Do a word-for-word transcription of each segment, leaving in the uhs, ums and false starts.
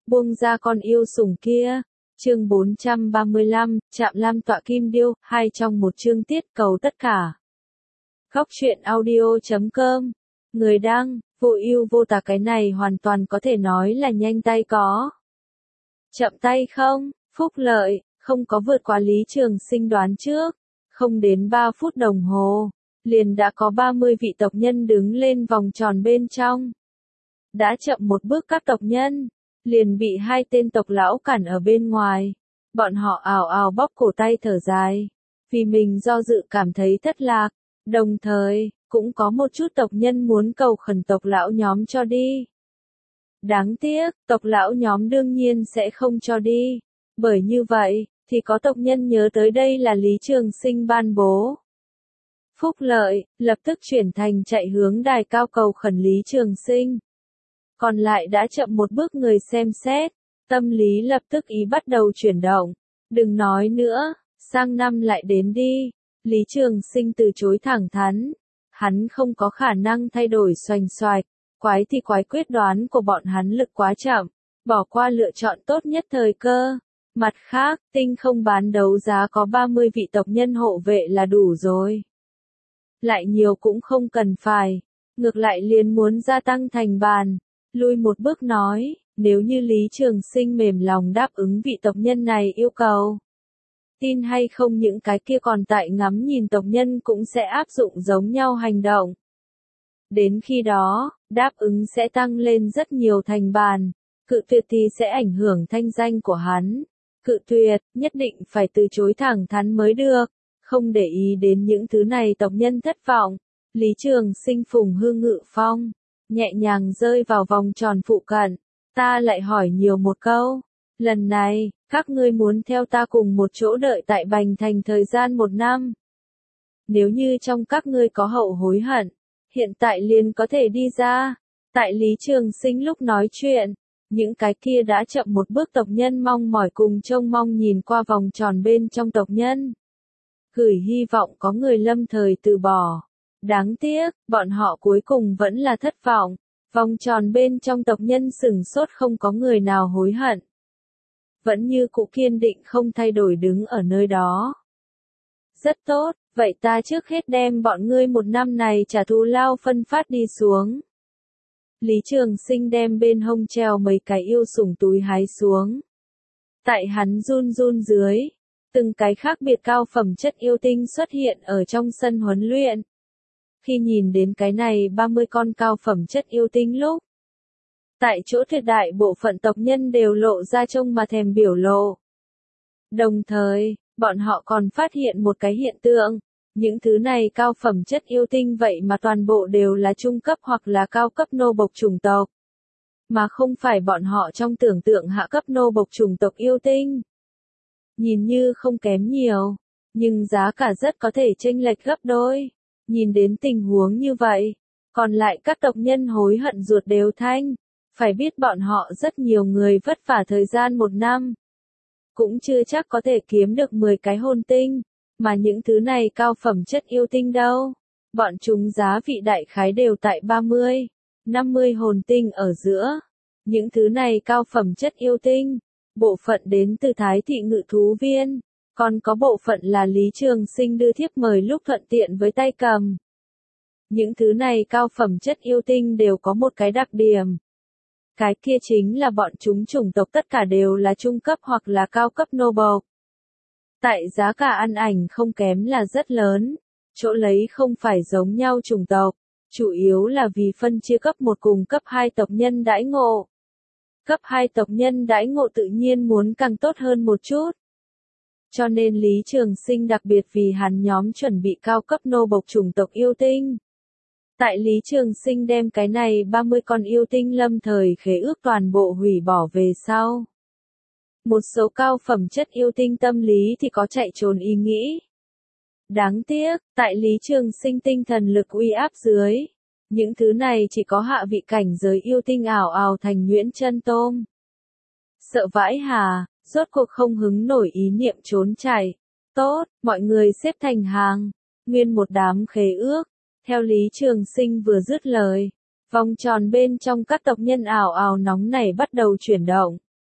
buông ra con yêu sủng kia. Chương bốn trăm ba mươi lăm, Trạm Lam tọa kim điêu, hai trong một chương tiết cầu tất cả. Góc truyện audio chấm com. Người đăng, vô ưu vô tà, cái này hoàn toàn có thể nói là nhanh tay có chậm tay không. Phúc Lợi, không có vượt qua Lý Trường Sinh đoán trước. Không đến ba phút đồng hồ, liền đã có ba mươi vị tộc nhân đứng lên vòng tròn bên trong. Đã chậm một bước các tộc nhân, liền bị hai tên tộc lão cản ở bên ngoài. Bọn họ ào ào bóp cổ tay thở dài, vì mình do dự cảm thấy thất lạc, đồng thời, cũng có một chút tộc nhân muốn cầu khẩn tộc lão nhóm cho đi. Đáng tiếc, tộc lão nhóm đương nhiên sẽ không cho đi, bởi như vậy, thì có tộc nhân nhớ tới đây là Lý Trường Sinh ban bố. Phúc Lợi, lập tức chuyển thành chạy hướng đài cao cầu khẩn Lý Trường Sinh. Còn lại đã chậm một bước người xem xét, tâm lý lập tức ý bắt đầu chuyển động. Đừng nói nữa, sang năm lại đến đi. Lý Trường Sinh từ chối thẳng thắn. Hắn không có khả năng thay đổi xoành xoạch. Quái thì quái quyết đoán của bọn hắn lực quá chậm, bỏ qua lựa chọn tốt nhất thời cơ. Mặt khác, tinh không bán đấu giá có ba mươi vị tộc nhân hộ vệ là đủ rồi. Lại nhiều cũng không cần phải, ngược lại liền muốn gia tăng thành bàn. Lui một bước nói, nếu như Lý Trường Sinh mềm lòng đáp ứng vị tộc nhân này yêu cầu, tin hay không những cái kia còn tại ngắm nhìn tộc nhân cũng sẽ áp dụng giống nhau hành động. Đến khi đó, đáp ứng sẽ tăng lên rất nhiều thành bàn, cự tuyệt thì sẽ ảnh hưởng thanh danh của hắn. Cự tuyệt, nhất định phải từ chối thẳng thắn mới được, không để ý đến những thứ này tộc nhân thất vọng. Lý Trường Sinh phùng hư ngự phong, nhẹ nhàng rơi vào vòng tròn phụ cận. Ta lại hỏi nhiều một câu, lần này, các ngươi muốn theo ta cùng một chỗ đợi tại Bành Thành thời gian một năm. Nếu như trong các ngươi có hậu hối hận, hiện tại liền có thể đi ra. Tại Lý Trường Sinh lúc nói chuyện, những cái kia đã chậm một bước tộc nhân mong mỏi cùng trông mong nhìn qua vòng tròn bên trong tộc nhân. Gửi hy vọng có người lâm thời từ bỏ. Đáng tiếc, bọn họ cuối cùng vẫn là thất vọng. Vòng tròn bên trong tộc nhân sửng sốt không có người nào hối hận. Vẫn như cũ kiên định không thay đổi đứng ở nơi đó. Rất tốt, vậy ta trước hết đem bọn ngươi một năm này trả thù lao phân phát đi xuống. Lý Trường Sinh đem bên hông treo mấy cái yêu sủng túi hái xuống. Tại hắn run run dưới, từng cái khác biệt cao phẩm chất yêu tinh xuất hiện ở trong sân huấn luyện. Khi nhìn đến cái này ba mươi con cao phẩm chất yêu tinh lúc, tại chỗ tuyệt đại bộ phận tộc nhân đều lộ ra trông mà thèm biểu lộ. Đồng thời, bọn họ còn phát hiện một cái hiện tượng, những thứ này cao phẩm chất yêu tinh vậy mà toàn bộ đều là trung cấp hoặc là cao cấp nô bộc chủng tộc, mà không phải bọn họ trong tưởng tượng hạ cấp nô bộc chủng tộc yêu tinh. Nhìn như không kém nhiều, nhưng giá cả rất có thể chênh lệch gấp đôi. Nhìn đến tình huống như vậy, còn lại các tộc nhân hối hận ruột đều thanh. Phải biết bọn họ rất nhiều người vất vả thời gian một năm, cũng chưa chắc có thể kiếm được mười cái hồn tinh, mà những thứ này cao phẩm chất yêu tinh đâu. Bọn chúng giá vị đại khái đều tại ba mươi, năm mươi hồn tinh ở giữa. Những thứ này cao phẩm chất yêu tinh, bộ phận đến từ Thái Thị Ngự Thú Viên, còn có bộ phận là Lý Trường Sinh đưa thiếp mời lúc thuận tiện với tay cầm. Những thứ này cao phẩm chất yêu tinh đều có một cái đặc điểm. Cái kia chính là bọn chúng chủng tộc tất cả đều là trung cấp hoặc là cao cấp nô bộc. Tại giá cả ăn ảnh không kém là rất lớn, chỗ lấy không phải giống nhau chủng tộc, chủ yếu là vì phân chia cấp một cùng cấp hai tộc nhân đãi ngộ. Cấp hai tộc nhân đãi ngộ tự nhiên muốn càng tốt hơn một chút. Cho nên Lý Trường Sinh đặc biệt vì hắn nhóm chuẩn bị cao cấp nô bộc chủng tộc yêu tinh. Tại Lý Trường Sinh đem cái này ba mươi con yêu tinh lâm thời khế ước toàn bộ hủy bỏ về sau. Một số cao phẩm chất yêu tinh tâm lý thì có chạy trốn ý nghĩ. Đáng tiếc, tại Lý Trường Sinh tinh thần lực uy áp dưới, những thứ này chỉ có hạ vị cảnh giới yêu tinh ảo ảo thành nhuyễn chân tôm. Sợ vãi hà, rốt cuộc không hứng nổi ý niệm trốn chạy. Tốt, mọi người xếp thành hàng, nguyên một đám khế ước. Theo Lý Trường Sinh vừa dứt lời, vòng tròn bên trong các tộc nhân ảo ảo nóng này bắt đầu chuyển động.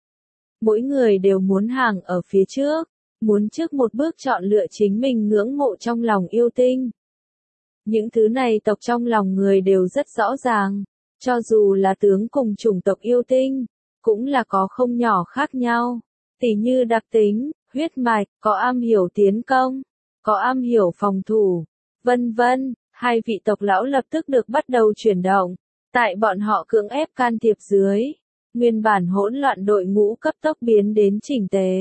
Mỗi người đều muốn hàng ở phía trước, muốn trước một bước chọn lựa chính mình ngưỡng mộ trong lòng yêu tinh. Những thứ này tộc trong lòng người đều rất rõ ràng, cho dù là tướng cùng chủng tộc yêu tinh, cũng là có không nhỏ khác nhau, tỉ như đặc tính, huyết mạch, có am hiểu tiến công, có am hiểu phòng thủ, vân vân. Hai vị tộc lão lập tức được bắt đầu chuyển động, tại bọn họ cưỡng ép can thiệp dưới, nguyên bản hỗn loạn đội ngũ cấp tốc biến đến chỉnh tề.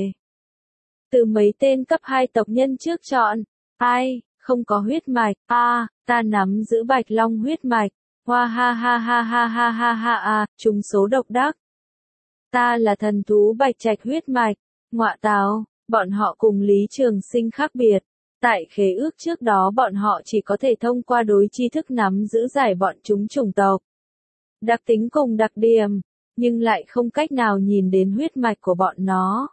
Từ mấy tên cấp hai tộc nhân trước chọn, ai, không có huyết mạch, a, à, ta nắm giữ bạch long huyết mạch, hoa ha ha ha ha ha ha ha a, trùng số độc đắc. Ta là thần thú bạch trạch huyết mạch, ngọa tào, bọn họ cùng Lý Trường Sinh khác biệt. Tại khế ước trước đó bọn họ chỉ có thể thông qua đối tri thức nắm giữ giải bọn chúng chủng tộc, đặc tính cùng đặc điểm, nhưng lại không cách nào nhìn đến huyết mạch của bọn nó.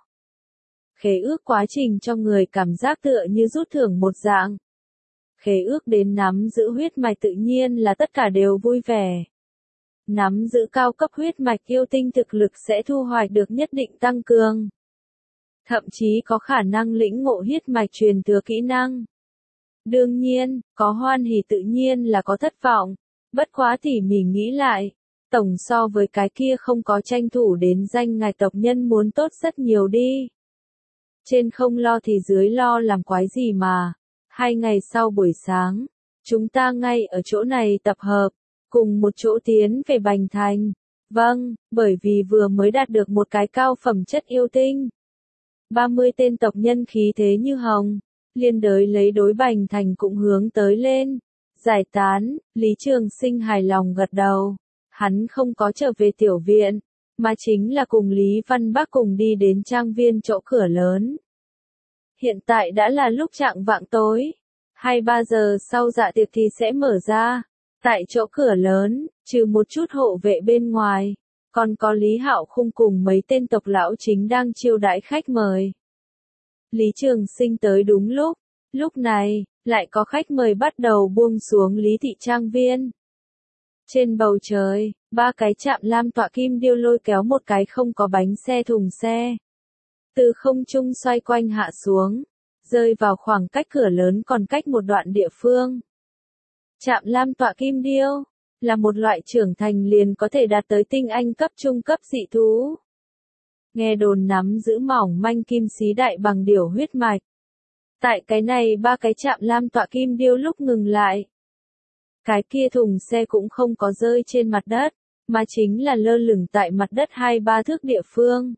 Khế ước quá trình cho người cảm giác tựa như rút thưởng một dạng. Khế ước đến nắm giữ huyết mạch tự nhiên là tất cả đều vui vẻ. Nắm giữ cao cấp huyết mạch yêu tinh thực lực sẽ thu hoạch được nhất định tăng cường. Thậm chí có khả năng lĩnh ngộ huyết mạch truyền thừa kỹ năng. Đương nhiên, có hoan hỉ tự nhiên là có thất vọng, bất quá tỉ mỉ nghĩ lại, tổng so với cái kia không có tranh thủ đến danh ngài tộc nhân muốn tốt rất nhiều đi. Trên không lo thì dưới lo làm quái gì mà. Hai ngày sau buổi sáng, chúng ta ngay ở chỗ này tập hợp, cùng một chỗ tiến về Bành Thành. Vâng, bởi vì vừa mới đạt được một cái cao phẩm chất yêu tinh. ba mươi tên tộc nhân khí thế như hồng, liên đới lấy đối Bành Thành cũng hướng tới lên. Giải tán, Lý Trường Sinh hài lòng gật đầu. Hắn không có trở về tiểu viện, mà chính là cùng Lý Văn Bắc cùng đi đến trang viên chỗ cửa lớn. Hiện tại đã là lúc chạng vạng tối, hai ba giờ sau dạ tiệc thì sẽ mở ra. Tại chỗ cửa lớn, trừ một chút hộ vệ bên ngoài, còn có Lý Hạo Khung cùng mấy tên tộc lão chính đang chiêu đãi khách mời. Lý Trường Sinh tới đúng lúc, lúc này, lại có khách mời bắt đầu buông xuống Lý thị trang viên. Trên bầu trời, ba cái chạm lam tọa kim điêu lôi kéo một cái không có bánh xe thùng xe. Từ không trung xoay quanh hạ xuống, rơi vào khoảng cách cửa lớn còn cách một đoạn địa phương. Chạm lam tọa kim điêu, là một loại trưởng thành liền có thể đạt tới tinh anh cấp trung cấp dị thú. Nghe đồn nắm giữ mỏng manh kim xí đại bằng điểu huyết mạch. Tại cái này ba cái chạm lam tọa kim điêu lúc ngừng lại. Cái kia thùng xe cũng không có rơi trên mặt đất, mà chính là lơ lửng tại mặt đất hai ba thước địa phương.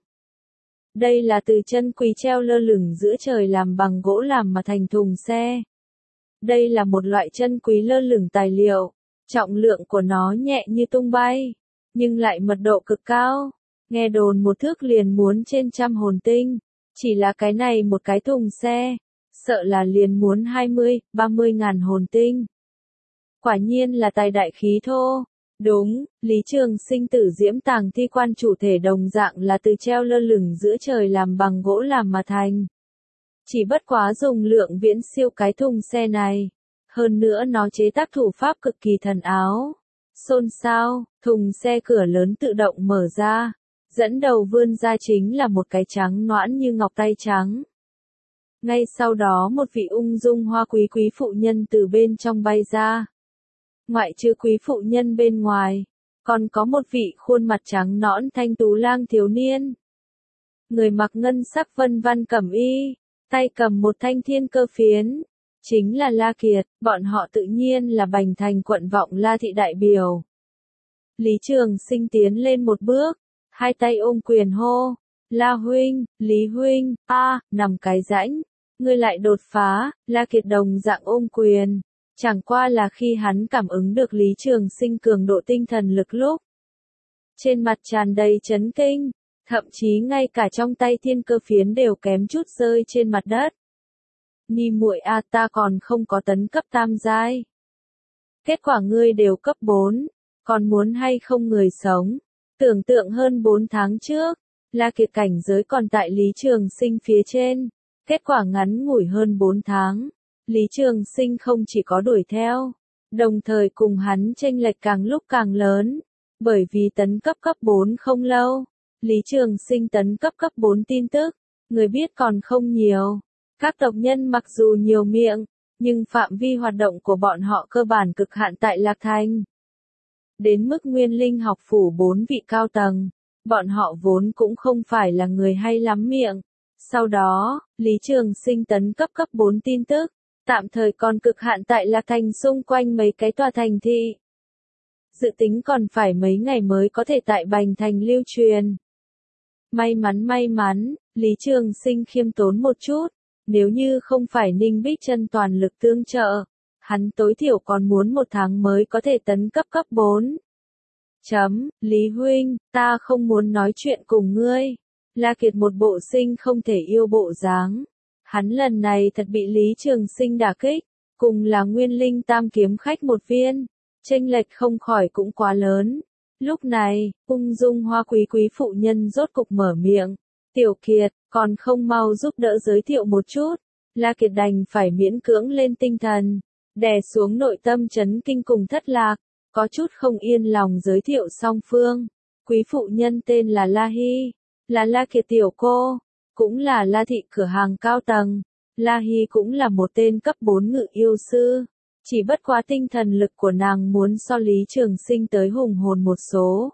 Đây là từ chân quý treo lơ lửng giữa trời làm bằng gỗ làm mà thành thùng xe. Đây là một loại chân quý lơ lửng tài liệu, trọng lượng của nó nhẹ như tung bay, nhưng lại mật độ cực cao. Nghe đồn một thước liền muốn trên trăm hồn tinh, chỉ là cái này một cái thùng xe, sợ là liền muốn hai mươi, ba mươi ngàn hồn tinh. Quả nhiên là tài đại khí thô. Đúng, Lý Trường Sinh tử diễm tàng thi quan chủ thể đồng dạng là từ treo lơ lửng giữa trời làm bằng gỗ làm mà thành. Chỉ bất quá dùng lượng viễn siêu cái thùng xe này. Hơn nữa nó chế tác thủ pháp cực kỳ thần áo. Xôn xao, thùng xe cửa lớn tự động mở ra. Dẫn đầu vươn ra chính là một cái trắng nõn như ngọc tay trắng. Ngay sau đó một vị ung dung hoa quý quý phụ nhân từ bên trong bay ra. Ngoại trừ quý phụ nhân bên ngoài, còn có một vị khuôn mặt trắng nõn thanh tú lang thiếu niên. Người mặc ngân sắc vân văn cẩm y, tay cầm một thanh thiên cơ phiến, chính là La Kiệt, bọn họ tự nhiên là Bành Thành quận vọng La thị đại biểu. Lý Trường Sinh tiến lên một bước, hai tay ôm quyền hô, La huynh, Lý huynh, a, à, nằm cái rãnh, ngươi lại đột phá. La Kiệt đồng dạng ôm quyền. Chẳng qua là khi hắn cảm ứng được Lý Trường Sinh cường độ tinh thần lực lúc. Trên mặt tràn đầy chấn kinh, thậm chí ngay cả trong tay thiên cơ phiến đều kém chút rơi trên mặt đất. Ni muội a, ta còn không có tấn cấp tam giai. Kết quả ngươi đều cấp bốn, còn muốn hay không người sống. Tưởng tượng hơn bốn tháng trước, La Kiệt cảnh giới còn tại Lý Trường Sinh phía trên. Kết quả ngắn ngủi hơn bốn tháng. Lý Trường Sinh không chỉ có đuổi theo, đồng thời cùng hắn chênh lệch càng lúc càng lớn, bởi vì tấn cấp cấp bốn không lâu, Lý Trường Sinh tấn cấp cấp bốn tin tức, người biết còn không nhiều. Các tộc nhân mặc dù nhiều miệng, nhưng phạm vi hoạt động của bọn họ cơ bản cực hạn tại Lạc Thành. Đến mức Nguyên Linh học phủ bốn vị cao tầng, bọn họ vốn cũng không phải là người hay lắm miệng. Sau đó, Lý Trường Sinh tấn cấp cấp bốn tin tức, tạm thời còn cực hạn tại Lạc Thành xung quanh mấy cái tòa thành thị. Dự tính còn phải mấy ngày mới có thể tại Bành Thành lưu truyền. May mắn may mắn, Lý Trường Sinh khiêm tốn một chút, nếu như không phải Ninh Bích Chân toàn lực tương trợ, hắn tối thiểu còn muốn một tháng mới có thể tấn cấp cấp bốn. Chấm, Lý Huynh, ta không muốn nói chuyện cùng ngươi. La Kiệt một bộ sinh không thể yêu bộ dáng. Hắn lần này thật bị Lý Trường Sinh đả kích, cùng là Nguyên Linh tam kiếm khách một viên, chênh lệch không khỏi cũng quá lớn. Lúc này, ung dung hoa quý quý phụ nhân rốt cục mở miệng. Tiểu Kiệt, còn không mau giúp đỡ giới thiệu một chút. La Kiệt đành phải miễn cưỡng lên tinh thần, đè xuống nội tâm chấn kinh cùng thất lạc, có chút không yên lòng giới thiệu song phương. Quý phụ nhân tên là La Hy, là La Kiệt tiểu cô, cũng là La thị cửa hàng cao tầng. La Hy cũng là một tên cấp bốn ngự yêu sư, chỉ bất quá tinh thần lực của nàng muốn so Lý Trường Sinh tới hùng hồn một số.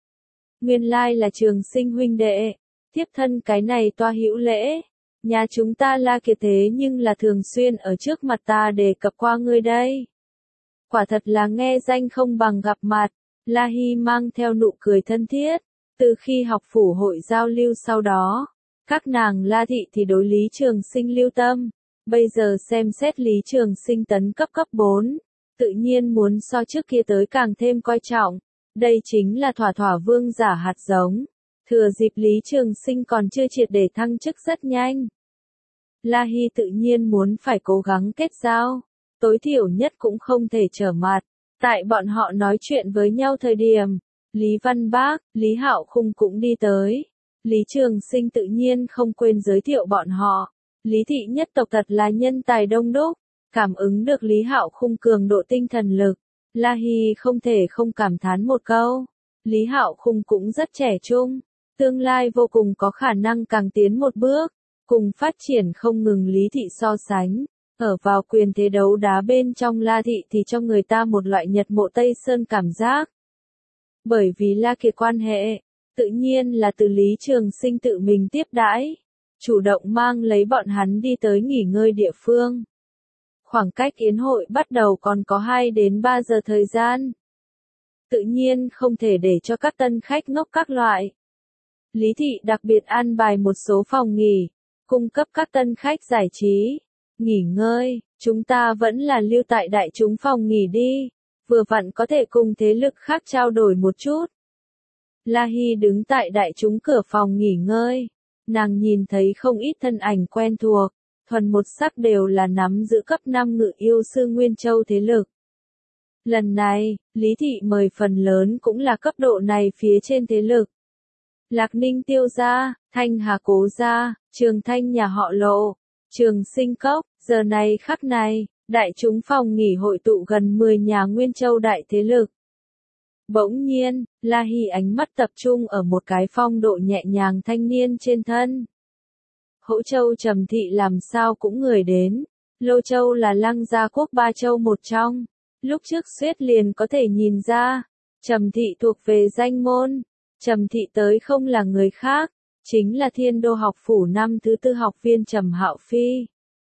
Nguyên lai là Trường Sinh huynh đệ, tiếp thân cái này toa hữu lễ. Nhà chúng ta La Kiệt thế nhưng là thường xuyên ở trước mặt ta đề cập qua ngươi đây. Quả thật là nghe danh không bằng gặp mặt. La Hy mang theo nụ cười thân thiết. Từ khi học phủ hội giao lưu sau đó, các nàng La thị thì đối Lý Trường Sinh lưu tâm. Bây giờ xem xét Lý Trường Sinh tấn cấp cấp bốn, tự nhiên muốn so trước kia tới càng thêm coi trọng. Đây chính là thỏa thỏa vương giả hạt giống. Thừa dịp Lý Trường Sinh còn chưa triệt để thăng chức rất nhanh. La Hy tự nhiên muốn phải cố gắng kết giao, tối thiểu nhất cũng không thể trở mặt. Tại bọn họ nói chuyện với nhau thời điểm, Lý Văn Bác, Lý Hạo Khung cũng đi tới. Lý Trường Sinh tự nhiên không quên giới thiệu bọn họ. Lý thị nhất tộc thật là nhân tài đông đúc, cảm ứng được Lý Hạo Khung cường độ tinh thần lực. La Hy không thể không cảm thán một câu. Lý Hạo Khung cũng rất trẻ trung, tương lai vô cùng có khả năng càng tiến một bước, cùng phát triển không ngừng Lý thị so sánh. Ở vào quyền thế đấu đá bên trong La thị thì cho người ta một loại Nhật mộ Tây Sơn cảm giác. Bởi vì La Kiệt quan hệ, tự nhiên là từ Lý Trường Sinh tự mình tiếp đãi, chủ động mang lấy bọn hắn đi tới nghỉ ngơi địa phương. Khoảng cách yến hội bắt đầu còn có hai đến ba giờ thời gian. Tự nhiên không thể để cho các tân khách ngốc các loại. Lý thị đặc biệt an bài một số phòng nghỉ, cung cấp các tân khách giải trí, nghỉ ngơi. Chúng ta vẫn là lưu tại đại chúng phòng nghỉ đi, vừa vặn có thể cùng thế lực khác trao đổi một chút. La Hy đứng tại đại chúng cửa phòng nghỉ ngơi, nàng nhìn thấy không ít thân ảnh quen thuộc, thuần một sắc đều là nắm giữ cấp năm ngự yêu sư Nguyên Châu thế lực. Lần này, Lý thị mời phần lớn cũng là cấp độ này phía trên thế lực. Lạc Ninh Tiêu gia, Thanh Hà Cố gia, Trường Thanh nhà họ Lộ, Trường Sinh Cốc, giờ này khắc này, đại chúng phòng nghỉ hội tụ gần mười nhà Nguyên Châu đại thế lực. Bỗng nhiên, La Hy ánh mắt tập trung ở một cái phong độ nhẹ nhàng thanh niên trên thân. Hỗ Châu Trầm thị làm sao cũng người đến. Lô Châu là Lăng Gia quốc ba châu một trong. Lúc trước Xuyết liền có thể nhìn ra, Trầm thị thuộc về danh môn. Trầm thị tới không là người khác, chính là Thiên Đô học phủ năm thứ tư học viên Trầm Hạo Phi.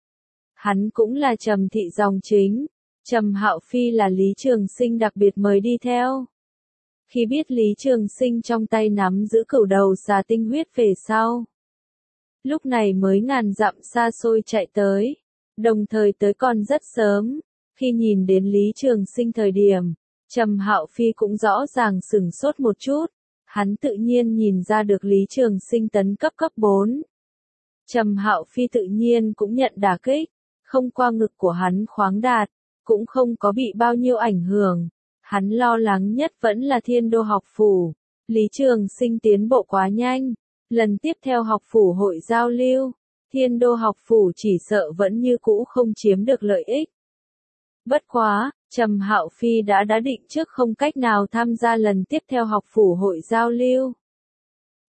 Hắn cũng là Trầm thị dòng chính. Trầm Hạo Phi là Lý Trường Sinh đặc biệt mời đi theo. Khi biết Lý Trường Sinh trong tay nắm giữ cửu đầu xà tinh huyết về sau, lúc này mới ngàn dặm xa xôi chạy tới, đồng thời tới còn rất sớm. Khi nhìn đến Lý Trường Sinh thời điểm, Trầm Hạo Phi cũng rõ ràng sửng sốt một chút. Hắn tự nhiên nhìn ra được Lý Trường Sinh tấn cấp cấp bốn. Trầm Hạo Phi tự nhiên cũng nhận đả kích, không qua ngực của hắn khoáng đạt, cũng không có bị bao nhiêu ảnh hưởng. Hắn lo lắng nhất vẫn là Thiên Đô học phủ. Lý Trường Sinh tiến bộ quá nhanh, lần tiếp theo học phủ hội giao lưu, Thiên Đô học phủ chỉ sợ vẫn như cũ không chiếm được lợi ích. Bất quá, Trầm Hạo Phi đã đã định trước không cách nào tham gia lần tiếp theo học phủ hội giao lưu.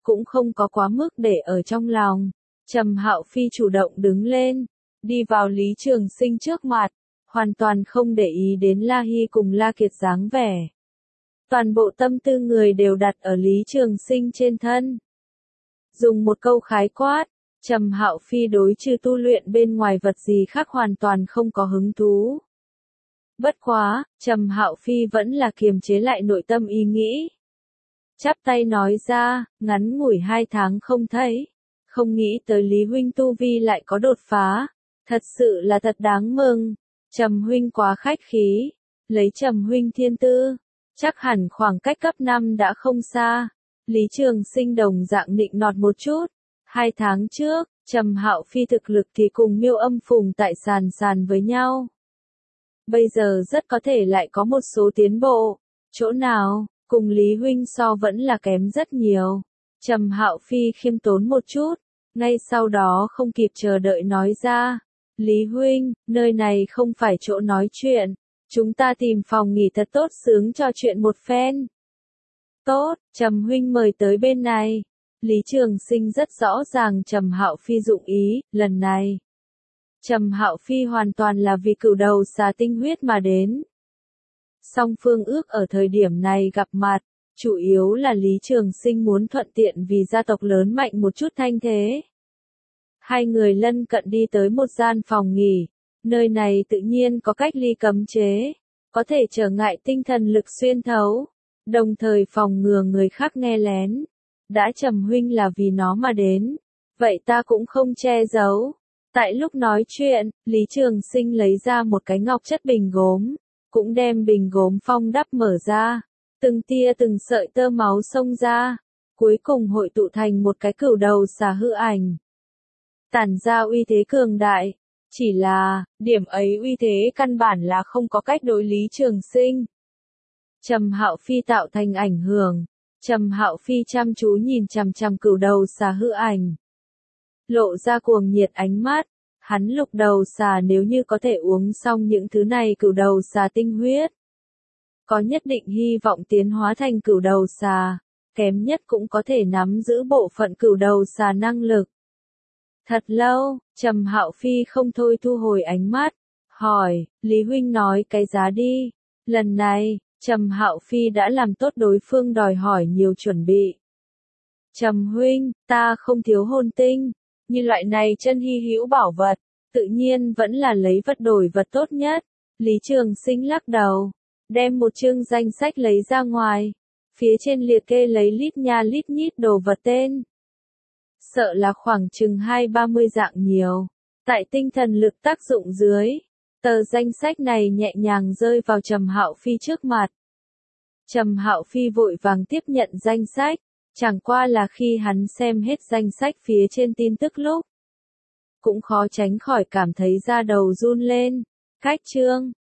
cũng không có quá mức để ở trong lòng. Trầm Hạo Phi chủ động đứng lên, đi vào Lý Trường Sinh trước mặt, hoàn toàn không để ý đến La Hy cùng La Kiệt dáng vẻ. Toàn bộ tâm tư người đều đặt ở Lý Trường Sinh trên thân. Dùng một câu khái quát, Trầm Hạo Phi đối trừ tu luyện bên ngoài vật gì khác hoàn toàn không có hứng thú. Bất quá, Trầm Hạo Phi vẫn là kiềm chế lại nội tâm ý nghĩ. Chắp tay nói ra, ngắn ngủi hai tháng không thấy, không nghĩ tới Lý huynh tu vi lại có đột phá, thật sự là thật đáng mừng. Trầm huynh quá khách khí, lấy Trầm huynh thiên tư, chắc hẳn khoảng cách cấp năm đã không xa. Lý Trường Sinh đồng dạng nịnh nọt một chút. Hai tháng trước, Trầm Hạo Phi thực lực thì cùng Miêu Âm Phùng tại sàn sàn với nhau. Bây giờ rất có thể lại có một số tiến bộ. Chỗ nào, cùng Lý huynh so vẫn là kém rất nhiều. Trầm Hạo Phi khiêm tốn một chút, ngay sau đó không kịp chờ đợi nói ra. Lý huynh, nơi này không phải chỗ nói chuyện. Chúng ta tìm phòng nghỉ thật tốt sướng cho chuyện một phen. Tốt, Trầm huynh mời tới bên này. Lý Trường Sinh rất rõ ràng Trầm Hạo Phi dụng ý, lần này. Trầm Hạo Phi hoàn toàn là vì cửu đầu xà tinh huyết mà đến. Song phương ước ở thời điểm này gặp mặt, chủ yếu là Lý Trường Sinh muốn thuận tiện vì gia tộc lớn mạnh một chút thanh thế. Hai người lân cận đi tới một gian phòng nghỉ, nơi này tự nhiên có cách ly cấm chế, có thể trở ngại tinh thần lực xuyên thấu, đồng thời phòng ngừa người khác nghe lén. Đã Trầm huynh là vì nó mà đến, vậy ta cũng không che giấu. Tại lúc nói chuyện, Lý Trường Sinh lấy ra một cái ngọc chất bình gốm, cũng đem bình gốm phong đắp mở ra, từng tia từng sợi tơ máu xông ra, cuối cùng hội tụ thành một cái cửu đầu xà hư ảnh. Tản ra uy thế cường đại, chỉ là, điểm ấy uy thế căn bản là không có cách đối Lý Trường Sinh. Trầm Hạo Phi tạo thành ảnh hưởng, Trầm Hạo Phi chăm chú nhìn chằm chằm cửu đầu xà hư ảnh. Lộ ra cuồng nhiệt ánh mắt, hắn lục đầu xà nếu như có thể uống xong những thứ này cửu đầu xà tinh huyết. Có nhất định hy vọng tiến hóa thành cửu đầu xà, kém nhất cũng có thể nắm giữ bộ phận cửu đầu xà năng lực. Thật lâu, Trầm Hạo Phi không thôi thu hồi ánh mắt, hỏi, Lý huynh nói cái giá đi. Lần này, Trầm Hạo Phi đã làm tốt đối phương đòi hỏi nhiều chuẩn bị. Trầm huynh, ta không thiếu hồn tinh, như loại này chân hy hữu bảo vật, tự nhiên vẫn là lấy vật đổi vật tốt nhất. Lý Trường Sinh lắc đầu, đem một chương danh sách lấy ra ngoài, phía trên liệt kê lấy lít nha lít nhít đồ vật tên. Sợ là khoảng chừng hai ba mươi dạng nhiều. Tại tinh thần lực tác dụng dưới, tờ danh sách này nhẹ nhàng rơi vào Trầm Hạo Phi trước mặt. Trầm Hạo Phi vội vàng tiếp nhận danh sách, chẳng qua là khi hắn xem hết danh sách phía trên tin tức lúc, cũng khó tránh khỏi cảm thấy da đầu run lên. Cách chương